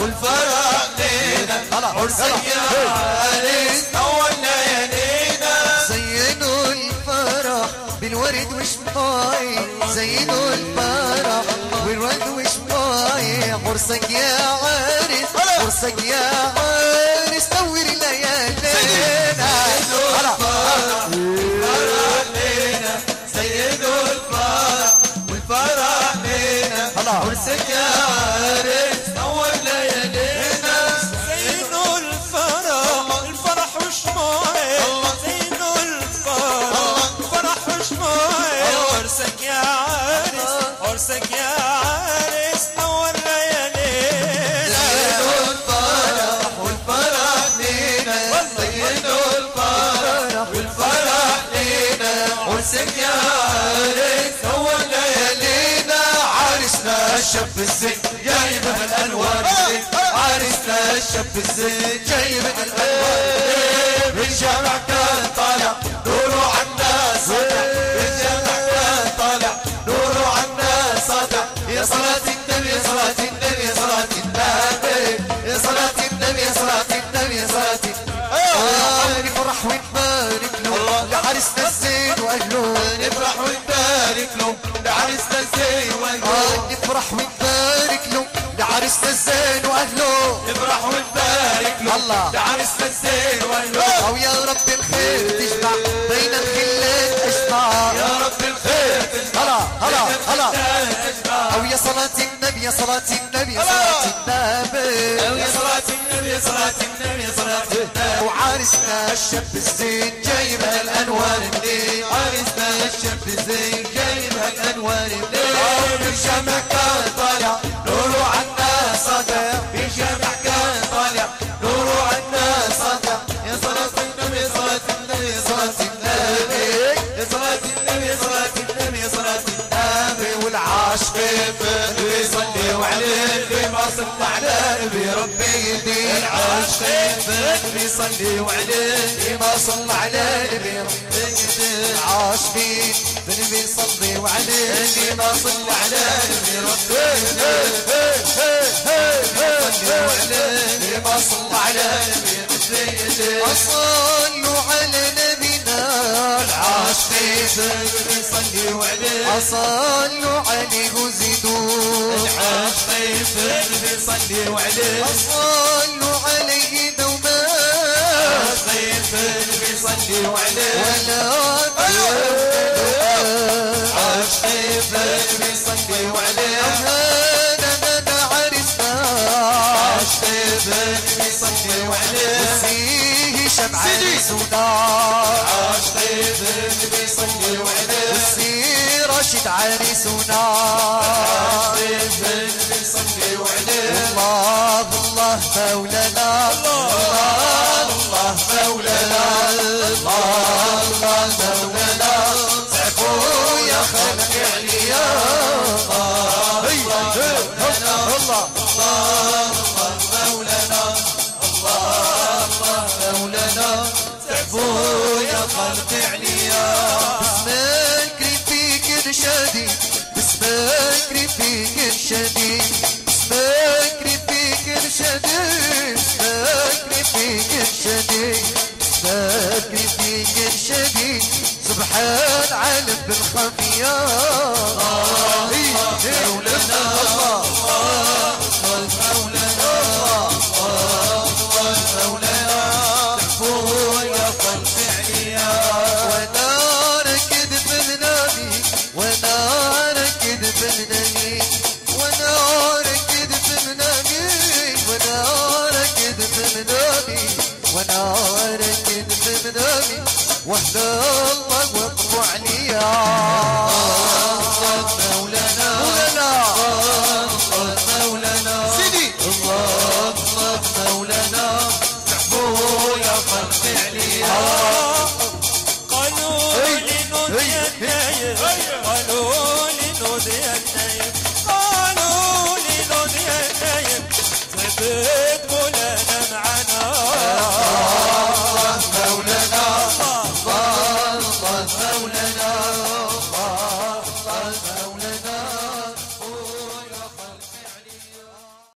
والفرح لينا عرسك يا عريس نور ليالينا. زينوا الفرح بالورد وشماي، زينوا الفرح بالورد وشماي، عرسك يا عريس عرسك يا عريس نور ليالينا. عرسك يا عريس نور ليالينا. زينوا الفرح الفرح وشماي، زينوا الفرح الفرح وشماي، عرسك يا عريس عرسك يا عريس نور ليالينا. زينوا الفرح والفرح لينا، زينوا الفرح والفرح لينا، عرسك يا عريس نور ليالينا. عرسنا الشاب الزين جايب الالوان الزين، عرسنا الشاب الزين جايب الالوان. الجامع كان طالع نوره عنا ساطع، الجامع كان طالع نوره عنا ساطع. يا صلاة النبي يا صلاة النبي يا صلاة النبي يا صلاة النبي يا صلاة النبي يا صلاة النبي. نفرح ونبارك له لعرسنا الزين واهله، نفرح ونبارك له لعرسنا الزين واهله. نفرح ونبارك له لعرسنا الزين واهله، نفرح ونبارك له الله لعرسنا الزين واهله. او يا رب الخير تجمع بين الخلات اجمع، يا رب الخير تجمع هلا هلا هلا. تجمع. او يا صلاة النبي يا صلاة النبي يا صلاة النبي، أو يا صلاة النبي يا صلاة النبي يا صلاة النبي. وعرسنا الشاب الزين جايب الأنوار منين، عرسنا الشاب الزين جايب الأنوار منين. الجامع كان طالع نوره عنا ساطع، الجامع كان طالع نوره عنا ساطع. يا صلاة النبي يا صلاة النبي يا صلاة النبي يا صلاة النبي يا صلاة النبي يا صلاة النبي. والعاشقين بيصلوا عليه ما صلى على نبي ربي يدين. العاشقين بيصلوا عليه ما صلى على نبي ربي يدين. العاشقين بيصلوا عليه ما صلى على نبي ربي يدين. صلوا عليه ما صلى على نبي ربي يدين. صلوا على نبينا العاشقين بيصلوا عليه صلوا عليه وزيدوا، العاشقين بيصلوا عليه صلوا عليه دوما، العاشقين بيصلوا عليه ولا العاشقين بيصلوا عليه. هذا عرسنا العاشقين بيصلوا عليه. فيه شمعة سودا، العاشقين بيصلوا عليه. فيه راشد عريسنا، العاشقين بيصلوا عليه. الله الله مولانا، الله الله مولانا، الله الله مولانا. تعفوا يا خلق عليا الله الله الله مولانا الله مولانا. تعفوا يا خلق عليا. باسمك رفيق ارشادي، باسمك رفيق ارشادي، باسمك رفيق ارشادي، باسمك رفيق ارشادي، باسمك رفيق ارشادي. سبحان عالم بالخفية مولانا الله مولانا الله مولانا. تعفوا يا خلق عليا. وانا ركض بمنامي، وانا ركض بمنامي، وانا ركض بمنامي، وانا ركض بمنامي، وانا ركض بمنامي. وحد الله وقفوا عليا مولانا مولانا مولانا سيدي الله مولانا. تعفوا يا خلق عليا. قالوا لي نودي النايم، قالوا لي نودي النايم، قالوا لي نودي النايم.